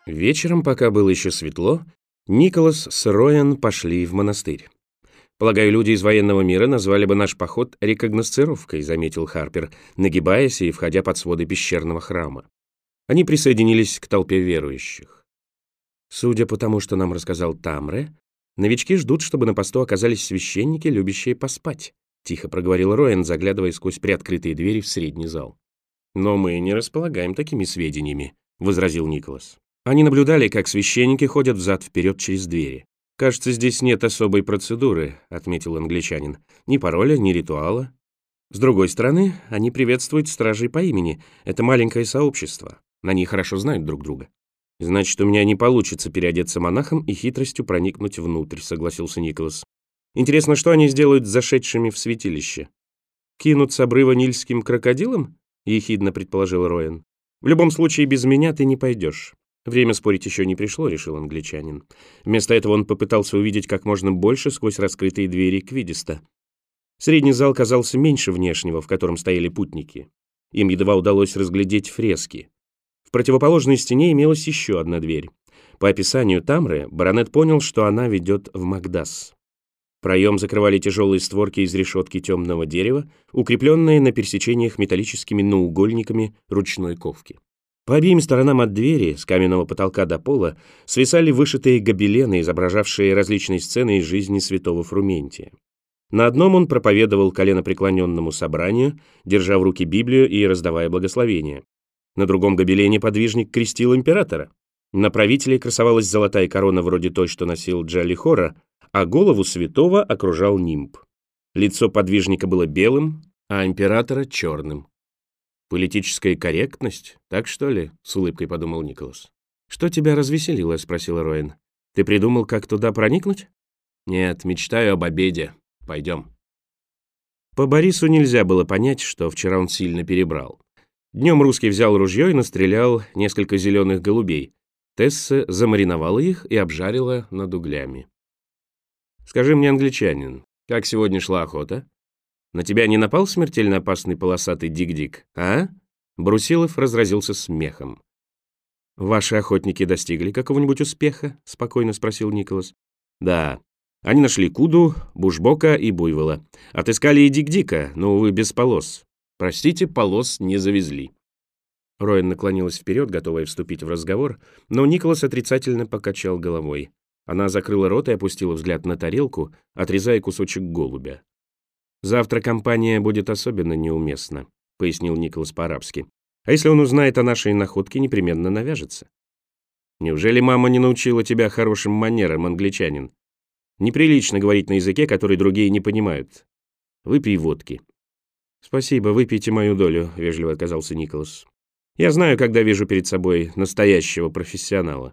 Вечером, пока было еще светло, Николас с Роэн пошли в монастырь. «Полагаю, люди из военного мира назвали бы наш поход рекогносцировкой», заметил Харпер, нагибаясь и входя под своды пещерного храма. Они присоединились к толпе верующих. «Судя по тому, что нам рассказал Тамре, новички ждут, чтобы на посту оказались священники, любящие поспать», тихо проговорил Роэн, заглядывая сквозь приоткрытые двери в средний зал. «Но мы не располагаем такими сведениями», — возразил Николас. Они наблюдали, как священники ходят взад-вперед через двери. «Кажется, здесь нет особой процедуры», — отметил англичанин. «Ни пароля, ни ритуала. С другой стороны, они приветствуют стражей по имени. Это маленькое сообщество. Они хорошо знают друг друга». «Значит, у меня не получится переодеться монахом и хитростью проникнуть внутрь», — согласился Николас. «Интересно, что они сделают с зашедшими в святилище? Кинут с обрыва нильским крокодилом?» — ехидно предположил Роэн. «В любом случае, без меня ты не пойдешь». «Время спорить еще не пришло», — решил англичанин. Вместо этого он попытался увидеть как можно больше сквозь раскрытые двери Квидиста. Средний зал казался меньше внешнего, в котором стояли путники. Им едва удалось разглядеть фрески. В противоположной стене имелась еще одна дверь. По описанию Тамры, баронет понял, что она ведет в Макдас. Проем закрывали тяжелые створки из решетки темного дерева, укрепленные на пересечениях металлическими наугольниками ручной ковки. По обеим сторонам от двери, с каменного потолка до пола, свисали вышитые гобелены, изображавшие различные сцены из жизни святого Фрументия. На одном он проповедовал коленопреклоненному собранию, держа в руки Библию и раздавая благословения. На другом гобелене подвижник крестил императора. На правителе красовалась золотая корона вроде той, что носил Джалихора, а голову святого окружал нимб. Лицо подвижника было белым, а императора — черным. «Политическая корректность, так что ли?» — с улыбкой подумал Николас. «Что тебя развеселило?» — спросил Роэн. «Ты придумал, как туда проникнуть?» «Нет, мечтаю об обеде. Пойдем». По Борису нельзя было понять, что вчера он сильно перебрал. Днем русский взял ружье и настрелял несколько зеленых голубей. Тесса замариновала их и обжарила над углями. «Скажи мне, англичанин, как сегодня шла охота? На тебя не напал смертельно опасный полосатый дик-дик, а?» Брусилов разразился смехом. «Ваши охотники достигли какого-нибудь успеха?» — спокойно спросил Николас. «Да. Они нашли куду, бушбока и буйвола. Отыскали и дик-дика, но, увы, без полос. Простите, полос не завезли». Роэн наклонилась вперед, готовая вступить в разговор, но Николас отрицательно покачал головой. Она закрыла рот и опустила взгляд на тарелку, отрезая кусочек голубя. «Завтра компания будет особенно неуместна», — пояснил Николас по-арабски. «А если он узнает о нашей находке, непременно навяжется». «Неужели мама не научила тебя хорошим манерам, англичанин? Неприлично говорить на языке, который другие не понимают. Выпей водки». «Спасибо, выпейте мою долю», — вежливо отказался Николас. «Я знаю, когда вижу перед собой настоящего профессионала».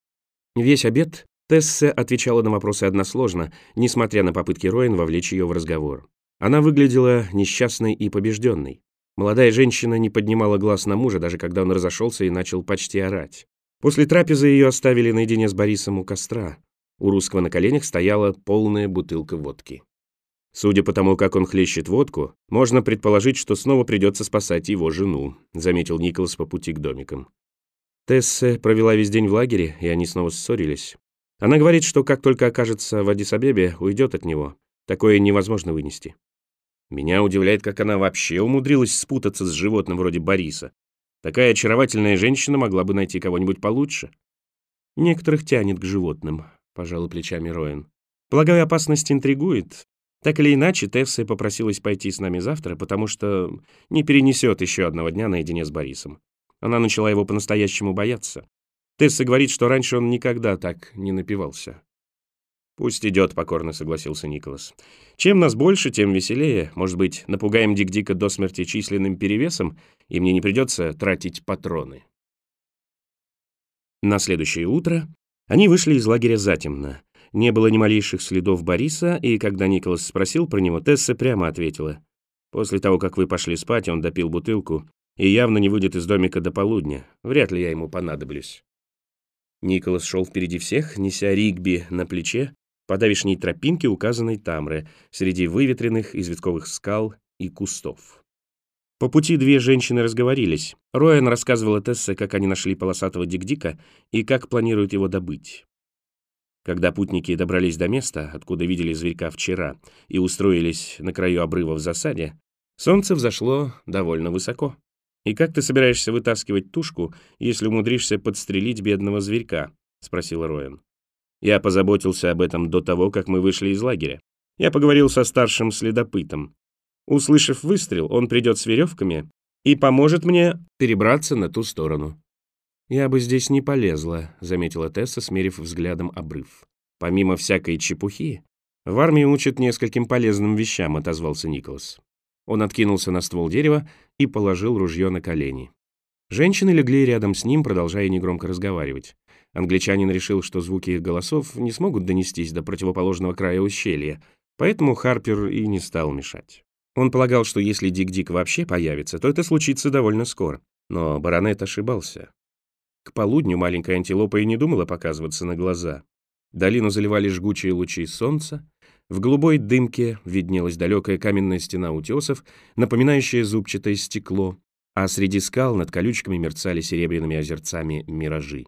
Весь обед Тесса отвечала на вопросы односложно, несмотря на попытки Роэн вовлечь ее в разговор. Она выглядела несчастной и побежденной. Молодая женщина не поднимала глаз на мужа, даже когда он разошелся и начал почти орать. После трапезы ее оставили наедине с Борисом у костра. У русского на коленях стояла полная бутылка водки. «Судя по тому, как он хлещет водку, можно предположить, что снова придется спасать его жену», заметил Николас по пути к домикам. Тесса провела весь день в лагере, и они снова ссорились. Она говорит, что как только окажется в Аддис-Абебе, уйдет от него. Такое невозможно вынести. Меня удивляет, как она вообще умудрилась спутаться с животным вроде Бориса. Такая очаровательная женщина могла бы найти кого-нибудь получше. Некоторых тянет к животным, пожал плечами Роэн. Полагаю, опасность интригует. Так или иначе, Тесса попросилась пойти с нами завтра, потому что не перенесет еще одного дня наедине с Борисом. Она начала его по-настоящему бояться. Тесса говорит, что раньше он никогда так не напивался. «Пусть идет», — покорно согласился Николас. «Чем нас больше, тем веселее. Может быть, напугаем Дик-Дика до смерти численным перевесом, и мне не придется тратить патроны». На следующее утро они вышли из лагеря затемно. Не было ни малейших следов Бориса, и когда Николас спросил про него, Тесса прямо ответила: «После того, как вы пошли спать, он допил бутылку и явно не выйдет из домика до полудня. Вряд ли я ему понадоблюсь». Николас шел впереди всех, неся Ригби на плече, по давешней тропинке, указанной Тамре, среди выветренных известковых скал и кустов. По пути две женщины разговорились. Роэн рассказывала Тессе, как они нашли полосатого Дик-Дика и как планируют его добыть. Когда путники добрались до места, откуда видели зверька вчера, и устроились на краю обрыва в засаде, солнце взошло довольно высоко. «И как ты собираешься вытаскивать тушку, если умудришься подстрелить бедного зверька?» — спросила Роэн. «Я позаботился об этом до того, как мы вышли из лагеря. Я поговорил со старшим следопытом. Услышав выстрел, он придет с веревками и поможет мне перебраться на ту сторону». «Я бы здесь не полезла», — заметила Тесса, смерив взглядом обрыв. «Помимо всякой чепухи, в армии учат нескольким полезным вещам», — отозвался Николас. Он откинулся на ствол дерева и положил ружье на колени. Женщины легли рядом с ним, продолжая негромко разговаривать. Англичанин решил, что звуки их голосов не смогут донестись до противоположного края ущелья, поэтому Харпер и не стал мешать. Он полагал, что если Дик-Дик вообще появится, то это случится довольно скоро. Но баронет ошибался. К полудню маленькая антилопа и не думала показываться на глаза. Долину заливали жгучие лучи солнца. В голубой дымке виднелась далекая каменная стена утесов, напоминающая зубчатое стекло, а среди скал над колючками мерцали серебряными озерцами миражи.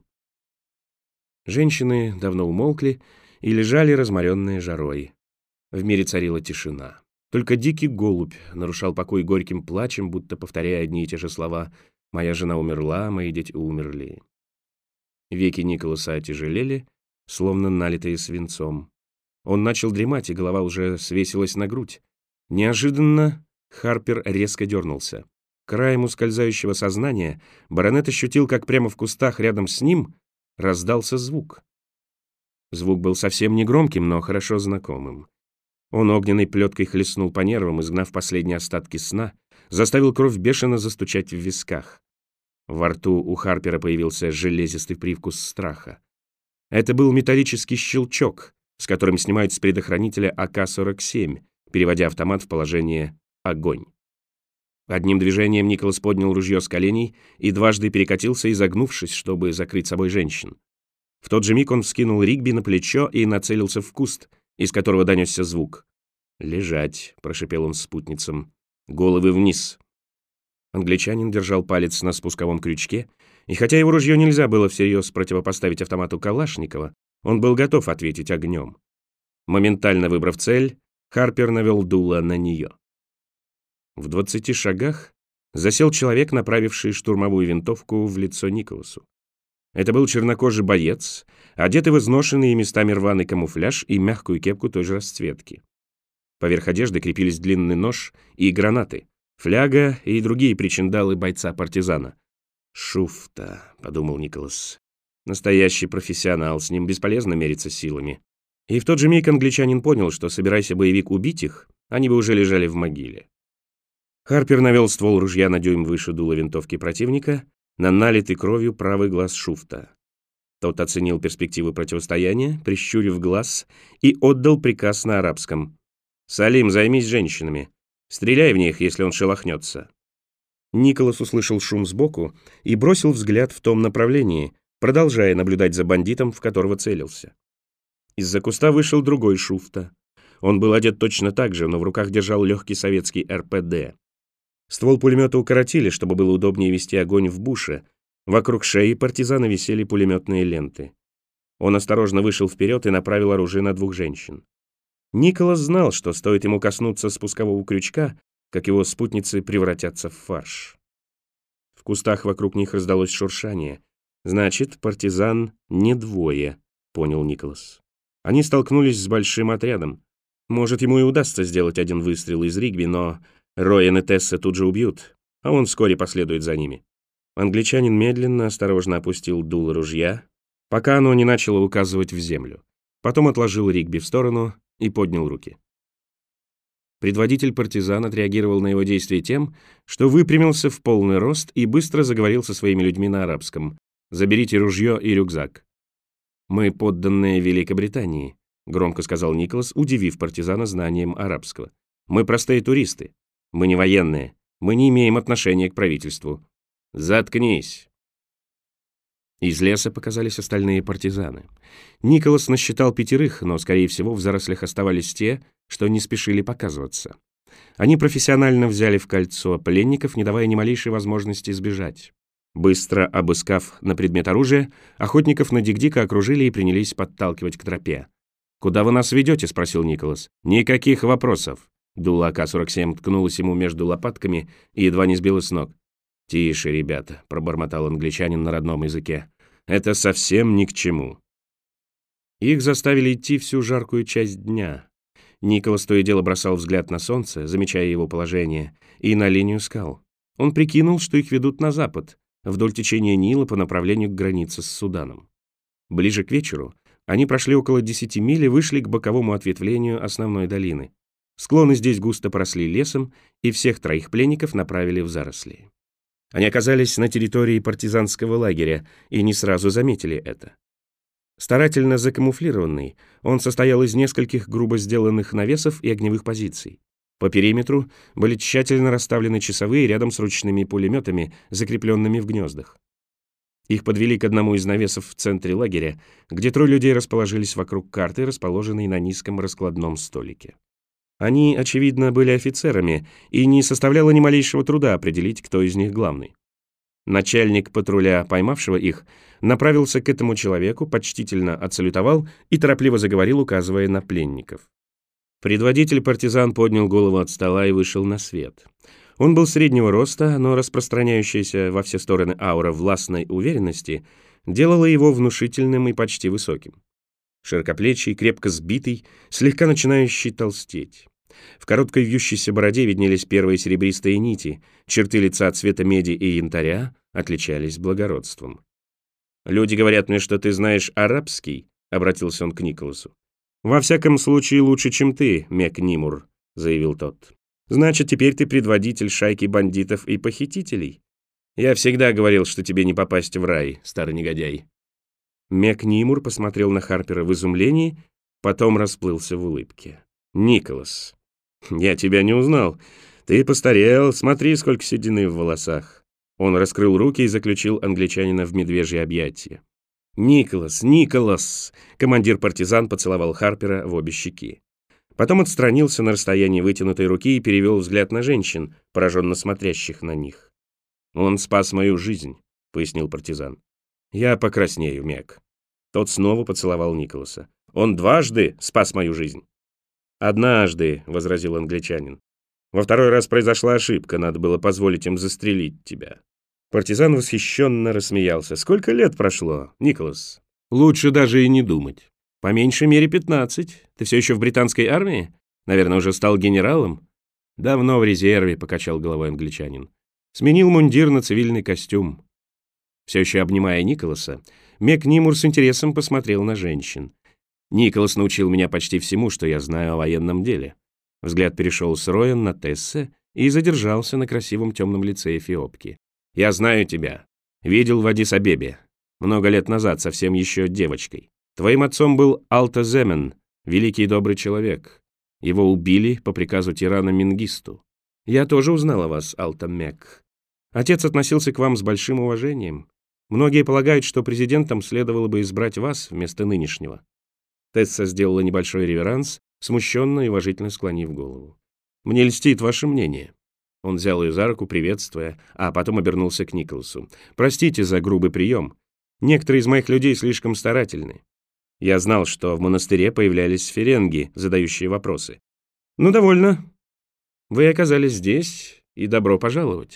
Женщины давно умолкли и лежали, разморенные жарой. В мире царила тишина. Только дикий голубь нарушал покой горьким плачем, будто повторяя одни и те же слова: «Моя жена умерла, мои дети умерли». Веки Николаса отяжелели, словно налитые свинцом. Он начал дремать, и голова уже свесилась на грудь. Неожиданно Харпер резко дернулся. Краем ускользающего сознания баронет ощутил, как прямо в кустах рядом с ним раздался звук. Звук был совсем не громким, но хорошо знакомым. Он огненной плеткой хлестнул по нервам, изгнав последние остатки сна, заставил кровь бешено застучать в висках. Во рту у Харпера появился железистый привкус страха. Это был металлический щелчок, с которым снимают с предохранителя АК-47, переводя автомат в положение «огонь». Одним движением Николас поднял ружье с коленей и дважды перекатился, изогнувшись, чтобы закрыть собой женщин. В тот же миг он вскинул Ригби на плечо и нацелился в куст, из которого донесся звук. «Лежать», — прошипел он спутницам. «Головы вниз». Англичанин держал палец на спусковом крючке, и хотя его ружье нельзя было всерьез противопоставить автомату Калашникова, он был готов ответить огнем. Моментально выбрав цель, Харпер навел дуло на нее. В 20 шагах засел человек, направивший штурмовую винтовку в лицо Николасу. Это был чернокожий боец, одетый в изношенный и местами рваный камуфляж и мягкую кепку той же расцветки. Поверх одежды крепились длинный нож и гранаты, фляга и другие причиндалы бойца-партизана. «Шуфта», — подумал Николас. «Настоящий профессионал, с ним бесполезно мериться силами». И в тот же миг англичанин понял, что, собирайся боевик убить их, они бы уже лежали в могиле. Харпер навел ствол ружья на дюйм выше дула винтовки противника, на налитый кровью правый глаз Шуфта. Тот оценил перспективы противостояния, прищурив глаз, и отдал приказ на арабском. «Салим, займись женщинами. Стреляй в них, если он шелохнется». Николас услышал шум сбоку и бросил взгляд в том направлении, продолжая наблюдать за бандитом, в которого целился. Из-за куста вышел другой Шуфта. Он был одет точно так же, но в руках держал легкий советский РПД. Ствол пулемета укоротили, чтобы было удобнее вести огонь в буше. Вокруг шеи партизана висели пулеметные ленты. Он осторожно вышел вперед и направил оружие на двух женщин. Николас знал, что стоит ему коснуться спускового крючка, как его спутницы превратятся в фарш. В кустах вокруг них раздалось шуршание. «Значит, партизан не двое», — понял Николас. Они столкнулись с большим отрядом. Может, ему и удастся сделать один выстрел из Ригби, но Роэн и Тесса тут же убьют, а он вскоре последует за ними. Англичанин медленно, осторожно опустил дуло ружья, пока оно не начало указывать в землю. Потом отложил Ригби в сторону и поднял руки. Предводитель партизан отреагировал на его действия тем, что выпрямился в полный рост и быстро заговорил со своими людьми на арабском. «Заберите ружье и рюкзак». «Мы подданные Великобритании», — громко сказал Николас, удивив партизана знанием арабского. «Мы простые туристы. Мы не военные. Мы не имеем отношения к правительству». «Заткнись!» Из леса показались остальные партизаны. Николас насчитал 5, но, скорее всего, в зарослях оставались те, что не спешили показываться. Они профессионально взяли в кольцо пленников, не давая ни малейшей возможности сбежать. Быстро обыскав на предмет оружия, охотников на Дик-Дика окружили и принялись подталкивать к тропе. «Куда вы нас ведете?» — спросил Николас. «Никаких вопросов». Дуло АК-47 ткнулось ему между лопатками и едва не сбило с ног. «Тише, ребята», — пробормотал англичанин на родном языке. «Это совсем ни к чему». Их заставили идти всю жаркую часть дня. Николас то и дело бросал взгляд на солнце, замечая его положение, и на линию скал. Он прикинул, что их ведут на запад, вдоль течения Нила по направлению к границе с Суданом. Ближе к вечеру они прошли около 10 миль и вышли к боковому ответвлению основной долины. Склоны здесь густо поросли лесом, и всех троих пленников направили в заросли. Они оказались на территории партизанского лагеря и не сразу заметили это. Старательно закамуфлированный, он состоял из нескольких грубо сделанных навесов и огневых позиций. По периметру были тщательно расставлены часовые рядом с ручными пулеметами, закрепленными в гнездах. Их подвели к одному из навесов в центре лагеря, где трое людей расположились вокруг карты, расположенной на низком раскладном столике. Они, очевидно, были офицерами, и не составляло ни малейшего труда определить, кто из них главный. Начальник патруля, поймавшего их, направился к этому человеку, почтительно отсалютовал и торопливо заговорил, указывая на пленников. Предводитель партизан поднял голову от стола и вышел на свет. Он был среднего роста, но распространяющаяся во все стороны аура властной уверенности делала его внушительным и почти высоким. Широкоплечий, крепко сбитый, слегка начинающий толстеть. В короткой вьющейся бороде виднелись первые серебристые нити, черты лица цвета меди и янтаря отличались благородством. «Люди говорят мне, что ты знаешь арабский», — обратился он к Николасу. «Во всяком случае, лучше, чем ты, Мек Нимур», — заявил тот. «Значит, теперь ты предводитель шайки бандитов и похитителей? Я всегда говорил, что тебе не попасть в рай, старый негодяй». Мек Нимур посмотрел на Харпера в изумлении, потом расплылся в улыбке. «Николас, я тебя не узнал. Ты постарел, смотри, сколько седины в волосах». Он раскрыл руки и заключил англичанина в медвежье объятие. «Николас, Николас!» Командир партизан поцеловал Харпера в обе щеки. Потом отстранился на расстоянии вытянутой руки и перевел взгляд на женщин, пораженно смотрящих на них. «Он спас мою жизнь», — пояснил партизан. «Я покраснею, Мек». Тот снова поцеловал Николаса. «Он дважды спас мою жизнь». «Однажды», — возразил англичанин. «Во второй раз произошла ошибка, надо было позволить им застрелить тебя». Партизан восхищенно рассмеялся. «Сколько лет прошло, Николас?» «Лучше даже и не думать. По меньшей мере 15. Ты все еще в британской армии? Наверное, уже стал генералом?» «Давно в резерве», — покачал головой англичанин. «Сменил мундир на цивильный костюм». Все еще обнимая Николаса, Мек Нимур с интересом посмотрел на женщин. «Николас научил меня почти всему, что я знаю о военном деле». Взгляд перешел с Роэн на Тессе и задержался на красивом темном лице эфиопки. «Я знаю тебя. Видел в Аддис-Абебе. Много лет назад, совсем еще девочкой. Твоим отцом был Алта Земен, великий и добрый человек. Его убили по приказу тирана Менгисту. Я тоже узнал о вас, Алта Мек. Отец относился к вам с большим уважением. Многие полагают, что президентом следовало бы избрать вас вместо нынешнего». Тесса сделала небольшой реверанс, смущенно и уважительно склонив голову. «Мне льстит ваше мнение». Он взял ее за руку, приветствуя, а потом обернулся к Николасу. «Простите за грубый прием. Некоторые из моих людей слишком старательны. Я знал, что в монастыре появлялись ференги, задающие вопросы. Ну, довольно. Вы оказались здесь, и добро пожаловать».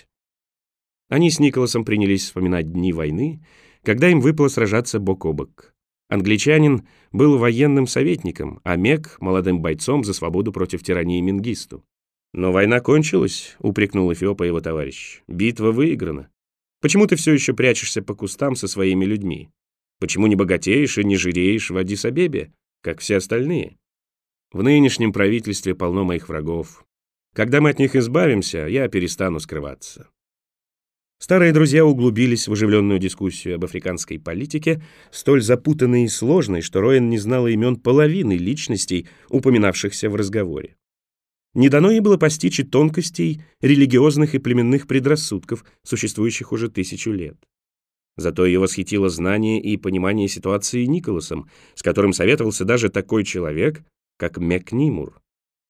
Они с Николасом принялись вспоминать дни войны, когда им выпало сражаться бок о бок. Англичанин был военным советником, а Мек — молодым бойцом за свободу против тирании Менгисту. «Но война кончилась», — упрекнул Эфиопа его товарищ. «Битва выиграна. Почему ты все еще прячешься по кустам со своими людьми? Почему не богатеешь и не жиреешь в Аддис-Абебе, как все остальные? В нынешнем правительстве полно моих врагов. Когда мы от них избавимся, я перестану скрываться». Старые друзья углубились в оживленную дискуссию об африканской политике, столь запутанной и сложной, что Роэн не знала имен половины личностей, упоминавшихся в разговоре. Не дано ей было постичь и тонкостей религиозных и племенных предрассудков, существующих уже 1000 лет. Зато ее восхитило знание и понимание ситуации Николасом, с которым советовался даже такой человек, как Мек Нимур.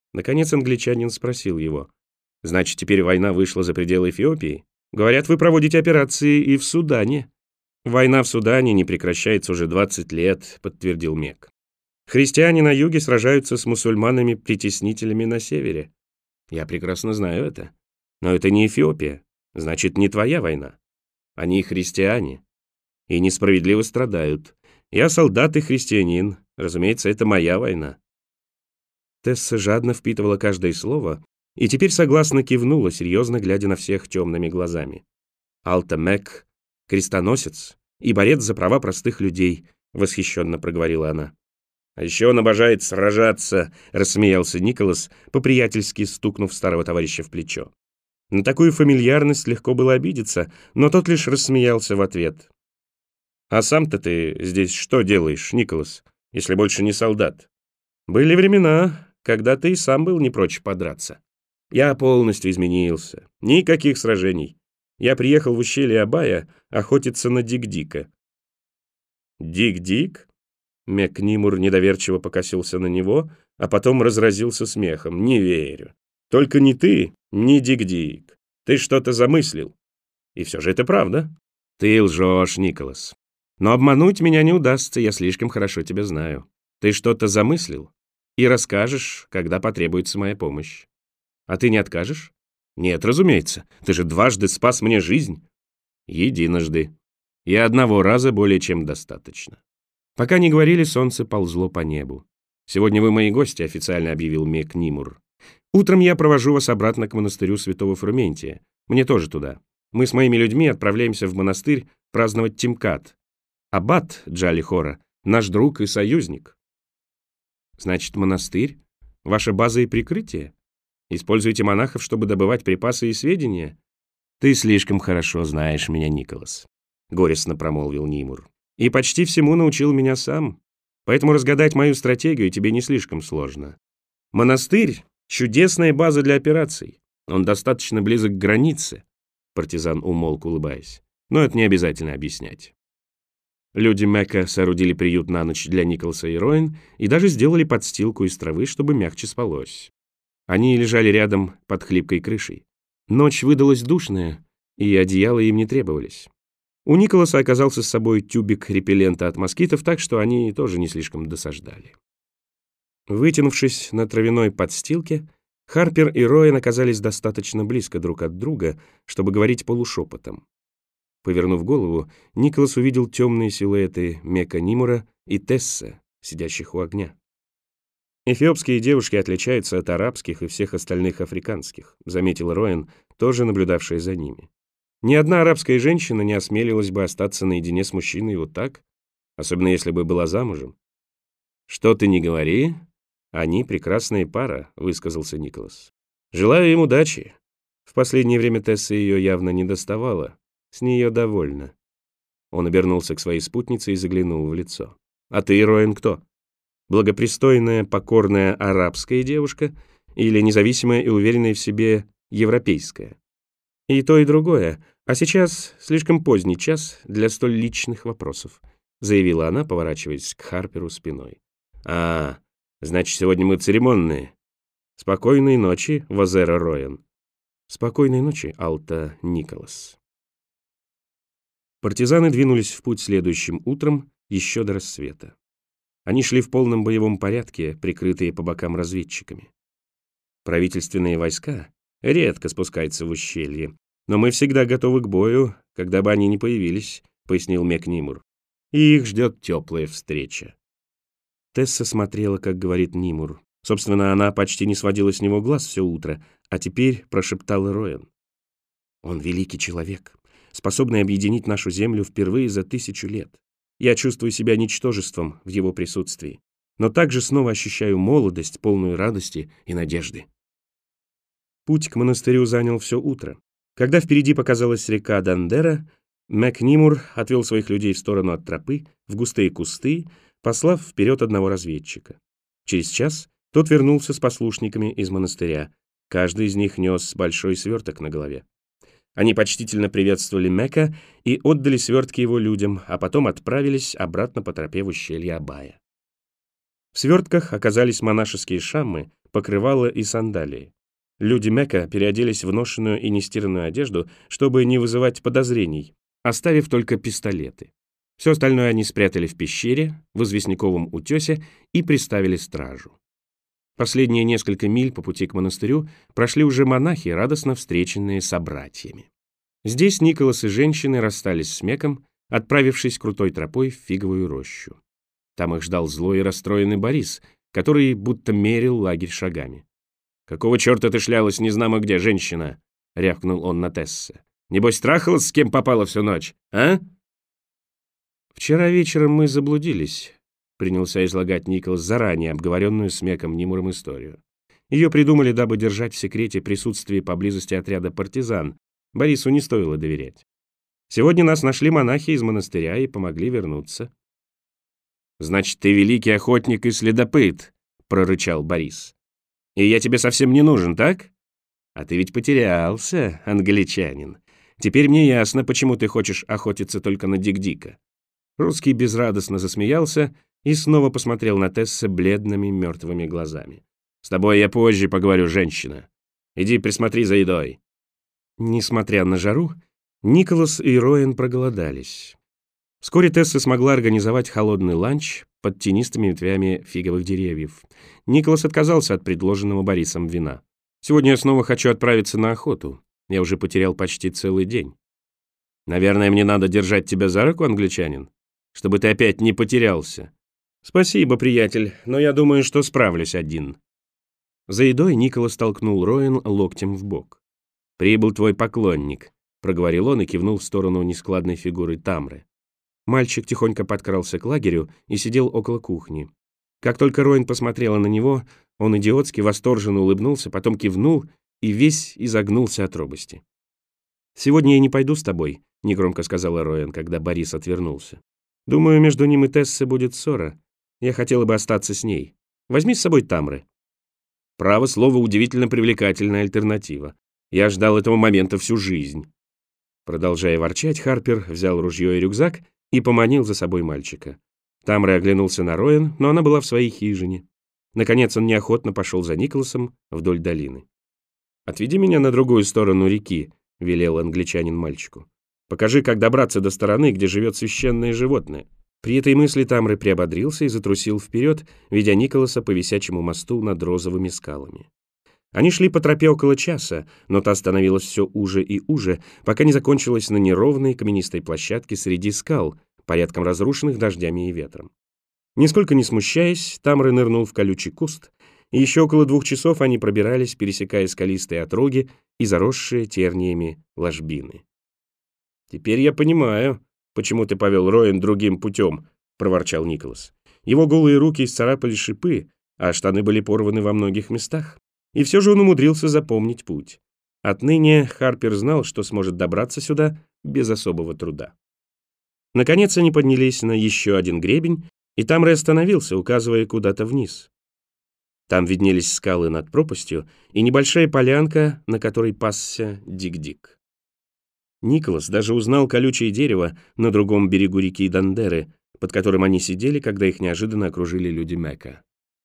Наконец англичанин спросил его: «Значит, теперь война вышла за пределы Эфиопии? Говорят, вы проводите операции и в Судане». «Война в Судане не прекращается уже 20 лет», — подтвердил Мек. «Христиане на юге сражаются с мусульманами-притеснителями на севере. Я прекрасно знаю это. Но это не Эфиопия. Значит, не твоя война. Они христиане. И несправедливо страдают. Я солдат и христианин. Разумеется, это моя война». Тесса жадно впитывала каждое слово и теперь согласно кивнула, серьезно глядя на всех темными глазами. «Алта Мек — крестоносец и борец за права простых людей», — восхищенно проговорила она. «А еще он обожает сражаться», — рассмеялся Николас, по-приятельски стукнув старого товарища в плечо. На такую фамильярность легко было обидеться, но тот лишь рассмеялся в ответ. «А сам-то ты здесь что делаешь, Николас, если больше не солдат? Были времена, когда ты и сам был не прочь подраться. Я полностью изменился. Никаких сражений. Я приехал в ущелье Абая охотиться на Дик-Дика». «Дик-Дик?» Мек Нимур недоверчиво покосился на него, а потом разразился смехом. «Не верю. Только ни ты, ни Дик-Дик. Ты что-то замыслил. И все же это правда». «Ты лжешь, Николас. Но обмануть меня не удастся, я слишком хорошо тебя знаю. Ты что-то замыслил и расскажешь, когда потребуется моя помощь. А ты не откажешь?» «Нет, разумеется. Ты же дважды спас мне жизнь». «Единожды. И одного раза более чем достаточно». Пока не говорили, солнце ползло по небу. «Сегодня вы мои гости», — официально объявил Мек Нимур. «Утром я провожу вас обратно к монастырю святого Фрументия. Мне тоже туда. Мы с моими людьми отправляемся в монастырь праздновать Тимкат. Аббат Джали Хора — наш друг и союзник». «Значит, монастырь? Ваша база и прикрытие? Используете монахов, чтобы добывать припасы и сведения?» «Ты слишком хорошо знаешь меня, Николас», — горестно промолвил Нимур. «И почти всему научил меня сам. Поэтому разгадать мою стратегию тебе не слишком сложно. Монастырь — чудесная база для операций. Он достаточно близок к границе». Партизан умолк, улыбаясь. «Но это не обязательно объяснять». Люди Мека соорудили приют на ночь для Николаса и Роэн и даже сделали подстилку из травы, чтобы мягче спалось. Они лежали рядом под хлипкой крышей. Ночь выдалась душная, и одеяла им не требовались. У Николаса оказался с собой тюбик репеллента от москитов, так что они тоже не слишком досаждали. Вытянувшись на травяной подстилке, Харпер и Роэн оказались достаточно близко друг от друга, чтобы говорить полушепотом. Повернув голову, Николас увидел темные силуэты Мека Нимура и Тессы, сидящих у огня. «Эфиопские девушки отличаются от арабских и всех остальных африканских», заметил Роэн, тоже наблюдавший за ними. «Ни одна арабская женщина не осмелилась бы остаться наедине с мужчиной вот так, особенно если бы была замужем». «Что ты не говори, они прекрасная пара», — высказался Николас. «Желаю им удачи. В последнее время Тесса ее явно не доставала. С нее довольна». Он обернулся к своей спутнице и заглянул в лицо. «А ты, Роэн, кто? Благопристойная, покорная арабская девушка или независимая и уверенная в себе европейская?» «И то, и другое. А сейчас слишком поздний час для столь личных вопросов», заявила она, поворачиваясь к Харперу спиной. «А, значит, сегодня мы церемонные. Спокойной ночи, Вазера Роэн». «Спокойной ночи, Алта Николас». Партизаны двинулись в путь следующим утром, еще до рассвета. Они шли в полном боевом порядке, прикрытые по бокам разведчиками. Правительственные войска редко спускаются в ущелье, но мы всегда готовы к бою, когда бы они ни появились, пояснил Мек Нимур. И их ждет теплая встреча. Тесса смотрела, как говорит Нимур. Собственно, она почти не сводила с него глаз все утро, а теперь прошептала Роэн. «Он великий человек, способный объединить нашу землю впервые за 1000 лет. Я чувствую себя ничтожеством в его присутствии, но также снова ощущаю молодость, полную радости и надежды». Путь к монастырю занял все утро. Когда впереди показалась река Дандера, Мек Нимур отвел своих людей в сторону от тропы, в густые кусты, послав вперед одного разведчика. Через час тот вернулся с послушниками из монастыря. Каждый из них нес большой сверток на голове. Они почтительно приветствовали Мека и отдали свертки его людям, а потом отправились обратно по тропе в ущелье Абая. В свертках оказались монашеские шаммы, покрывало и сандалии. Люди Мека переоделись в ношеную и нестиранную одежду, чтобы не вызывать подозрений, оставив только пистолеты. Все остальное они спрятали в пещере, в известняковом утесе и приставили стражу. Последние несколько миль по пути к монастырю прошли уже монахи, радостно встреченные собратьями. Здесь Николас и женщины расстались с Меком, отправившись крутой тропой в фиговую рощу. Там их ждал злой и расстроенный Борис, который будто мерил лагерь шагами. «Какого черта ты шлялась незнамо где, женщина?» — рявкнул он на Тессе. «Небось, трахалась, с кем попала всю ночь, а?» «Вчера вечером мы заблудились», — принялся излагать Николас заранее обговоренную с Меком Нимуром историю. Ее придумали, дабы держать в секрете присутствие поблизости отряда партизан. Борису не стоило доверять. Сегодня нас нашли монахи из монастыря и помогли вернуться. «Значит, ты великий охотник и следопыт», — прорычал Борис. «И я тебе совсем не нужен, так? А ты ведь потерялся, англичанин. Теперь мне ясно, почему ты хочешь охотиться только на Дик-Дика». Русский безрадостно засмеялся и снова посмотрел на Тесса бледными мертвыми глазами. «С тобой я позже поговорю, женщина. Иди присмотри за едой». Несмотря на жару, Николас и Роэн проголодались. Вскоре Тесса смогла организовать холодный ланч под тенистыми ветвями фиговых деревьев. Николас отказался от предложенного Борисом вина. «Сегодня я снова хочу отправиться на охоту. Я уже потерял почти целый день. Наверное, мне надо держать тебя за руку, англичанин, чтобы ты опять не потерялся. Спасибо, приятель, но я думаю, что справлюсь один». За едой Николас толкнул Роэн локтем в бок. «Прибыл твой поклонник», — проговорил он и кивнул в сторону нескладной фигуры Тамры. Мальчик тихонько подкрался к лагерю и сидел около кухни. Как только Роэн посмотрела на него, он идиотски восторженно улыбнулся, потом кивнул и весь изогнулся от робости. «Сегодня я не пойду с тобой», — негромко сказала Роэн, когда Борис отвернулся. «Думаю, между ним и Тессой будет ссора. Я хотела бы остаться с ней. Возьми с собой Тамры». Право слово, удивительно привлекательная альтернатива. Я ждал этого момента всю жизнь. Продолжая ворчать, Харпер взял ружье и рюкзак и поманил за собой мальчика. Тамра оглянулся на Роэн, но она была в своей хижине. Наконец он неохотно пошел за Николасом вдоль долины. «Отведи меня на другую сторону реки», — велел англичанин мальчику. «Покажи, как добраться до стороны, где живет священное животное». При этой мысли Тамры приободрился и затрусил вперед, ведя Николаса по висячему мосту над розовыми скалами. Они шли по тропе около часа, но та становилась все уже и уже, пока не закончилась на неровной каменистой площадке среди скал, порядком разрушенных дождями и ветром. Нисколько не смущаясь, Тамры нырнул в колючий куст, и еще около 2 часов они пробирались, пересекая скалистые отроги и заросшие терниями ложбины. «Теперь я понимаю, почему ты повел Роэн другим путем», — проворчал Николас. Его голые руки исцарапали шипы, а штаны были порваны во многих местах. И все же он умудрился запомнить путь. Отныне Харпер знал, что сможет добраться сюда без особого труда. Наконец они поднялись на еще один гребень, и Тамры остановился, указывая куда-то вниз. Там виднелись скалы над пропастью и небольшая полянка, на которой пасся Дик-Дик. Николас даже узнал колючее дерево на другом берегу реки Дандеры, под которым они сидели, когда их неожиданно окружили люди Мека.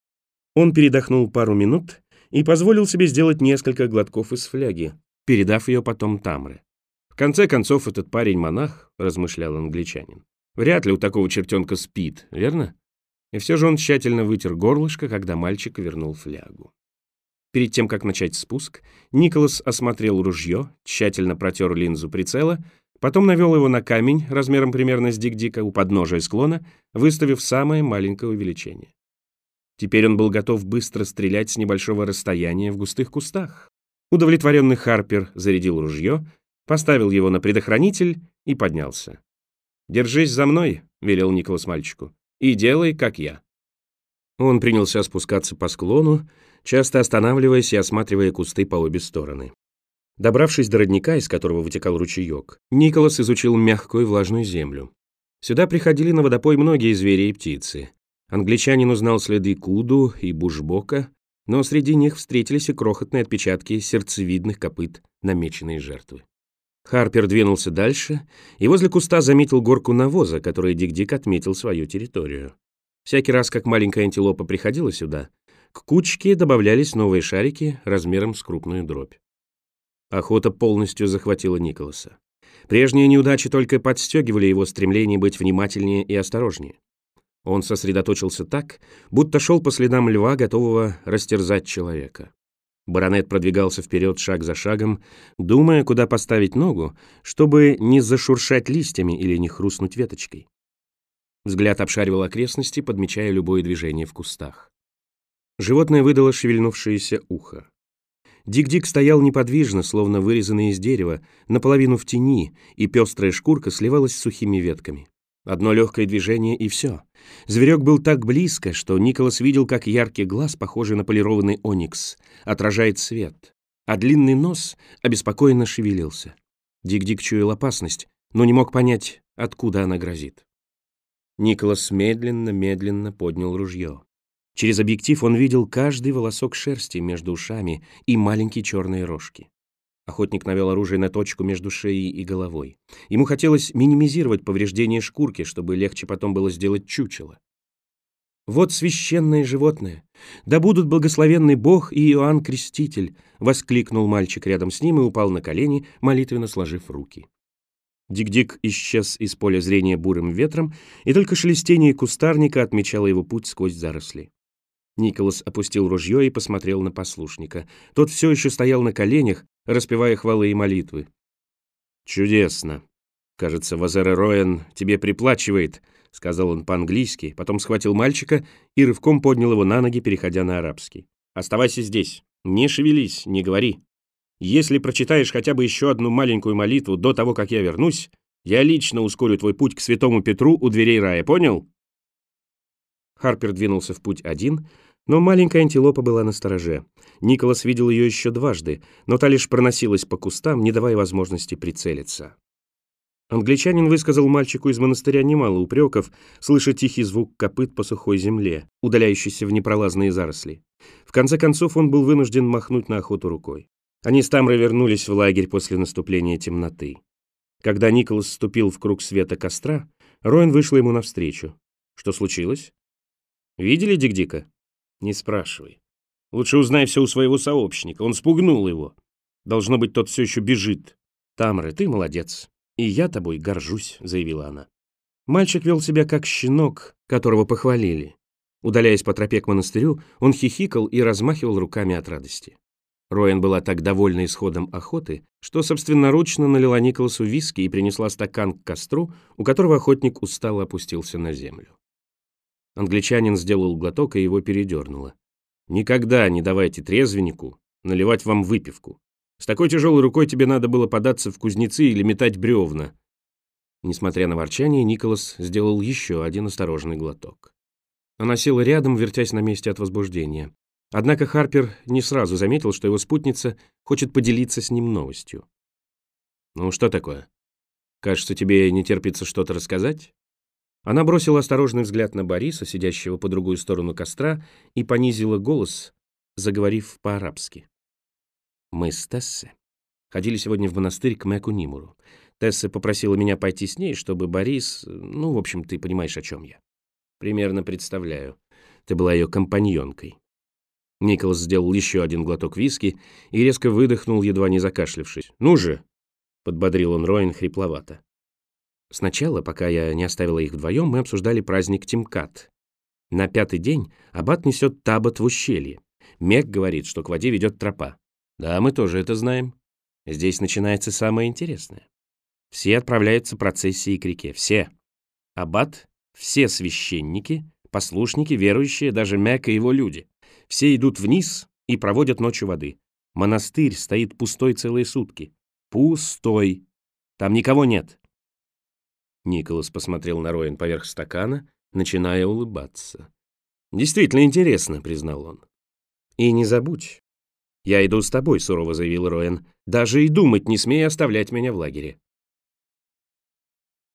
Он передохнул пару минут и позволил себе сделать несколько глотков из фляги, передав ее потом Тамре. «В конце концов, этот парень-монах», — размышлял англичанин, «вряд ли у такого чертенка спит, верно?» И все же он тщательно вытер горлышко, когда мальчик вернул флягу. Перед тем, как начать спуск, Николас осмотрел ружье, тщательно протер линзу прицела, потом навел его на камень размером примерно с Дик-Дика у подножия склона, выставив самое маленькое увеличение. Теперь он был готов быстро стрелять с небольшого расстояния в густых кустах. Удовлетворенный Харпер зарядил ружье, поставил его на предохранитель и поднялся. «Держись за мной», — велел Николас мальчику, — «и делай, как я». Он принялся спускаться по склону, часто останавливаясь и осматривая кусты по обе стороны. Добравшись до родника, из которого вытекал ручеек, Николас изучил мягкую влажную землю. Сюда приходили на водопой многие звери и птицы. Англичанин узнал следы куду и бушбока, но среди них встретились и крохотные отпечатки сердцевидных копыт намеченной жертвы. Харпер двинулся дальше и возле куста заметил горку навоза, которой Дик-Дик отметил свою территорию. Всякий раз, как маленькая антилопа приходила сюда, К кучке добавлялись новые шарики размером с крупную дробь. Охота полностью захватила Николаса. Прежние неудачи только подстегивали его стремление быть внимательнее и осторожнее. Он сосредоточился так, будто шел по следам льва, готового растерзать человека. Баронет продвигался вперед шаг за шагом, думая, куда поставить ногу, чтобы не зашуршать листьями или не хрустнуть веточкой. Взгляд обшаривал окрестности, подмечая любое движение в кустах. Животное выдало шевельнувшееся ухо. Дик-Дик стоял неподвижно, словно вырезанный из дерева, наполовину в тени, и пестрая шкурка сливалась с сухими ветками. Одно легкое движение, и все. Зверек был так близко, что Николас видел, как яркий глаз, похожий на полированный оникс, отражает свет, а длинный нос обеспокоенно шевелился. Дик-Дик чуял опасность, но не мог понять, откуда она грозит. Николас медленно поднял ружье. Через объектив он видел каждый волосок шерсти между ушами и маленькие черные рожки. Охотник навел оружие на точку между шеей и головой. Ему хотелось минимизировать повреждения шкурки, чтобы легче потом было сделать чучело. «Вот священное животное! Да будут благословенный Бог и Иоанн Креститель!» — воскликнул мальчик рядом с ним и упал на колени, молитвенно сложив руки. Дик-Дик исчез из поля зрения бурым ветром, и только шелестение кустарника отмечало его путь сквозь заросли. Николас опустил ружье и посмотрел на послушника. Тот все еще стоял на коленях, распевая хвалы и молитвы. «Чудесно. Кажется, Вазер Роэн тебе приплачивает», — сказал он по-английски, потом схватил мальчика и рывком поднял его на ноги, переходя на арабский. «Оставайся здесь. Не шевелись, не говори. Если прочитаешь хотя бы еще одну маленькую молитву до того, как я вернусь, я лично ускорю твой путь к святому Петру у дверей рая, понял?» Харпер двинулся в путь один, но маленькая антилопа была настороже. Николас видел ее еще дважды, но та лишь проносилась по кустам, не давая возможности прицелиться. Англичанин высказал мальчику из монастыря немало упреков, слыша тихий звук копыт по сухой земле, удаляющийся в непролазные заросли. В конце концов он был вынужден махнуть на охоту рукой. Они с Тамрой вернулись в лагерь после наступления темноты. Когда Николас вступил в круг света костра, Роэн вышла ему навстречу. «Что случилось? Видели Дик-Дика?» «Не спрашивай. Лучше узнай все у своего сообщника. Он спугнул его. Должно быть, тот все еще бежит. Тамра, ты молодец. И я тобой горжусь», — заявила она. Мальчик вел себя как щенок, которого похвалили. Удаляясь по тропе к монастырю, он хихикал и размахивал руками от радости. Роэн была так довольна исходом охоты, что собственноручно налила Николасу виски и принесла стакан к костру, у которого охотник устало опустился на землю. Англичанин сделал глоток, и его передернуло. «Никогда не давайте трезвеннику наливать вам выпивку. С такой тяжелой рукой тебе надо было податься в кузнецы или метать бревна». Несмотря на ворчание, Николас сделал еще один осторожный глоток. Она села рядом, вертясь на месте от возбуждения. Однако Харпер не сразу заметил, что его спутница хочет поделиться с ним новостью. «Ну, что такое? Кажется, тебе не терпится что-то рассказать?» Она бросила осторожный взгляд на Бориса, сидящего по другую сторону костра, и понизила голос, заговорив по-арабски. «Мы с Тессе ходили сегодня в монастырь к Меку Нимуру. Тесса попросила меня пойти с ней, чтобы Борис... Ну, в общем, ты понимаешь, о чем я. Примерно представляю. Ты была ее компаньонкой». Николас сделал еще один глоток виски и резко выдохнул, едва не закашлявшись. «Ну же!» — подбодрил он Роэн хрипловато. «Сначала, пока я не оставила их вдвоем, мы обсуждали праздник Тимкат. На 5-й день аббат несет табот в ущелье. Мек говорит, что к воде ведет тропа. Да, мы тоже это знаем. Здесь начинается самое интересное. Все отправляются процессией к реке. Все. Аббат, все священники, послушники, верующие, даже Мек и его люди. Все идут вниз и проводят ночь у воды. Монастырь стоит пустой целые сутки. Пустой. Там никого нет». Николас посмотрел на Роэн поверх стакана, начиная улыбаться. «Действительно интересно», — признал он. «И не забудь. Я иду с тобой», — сурово заявил Роэн. «Даже и думать не смей оставлять меня в лагере».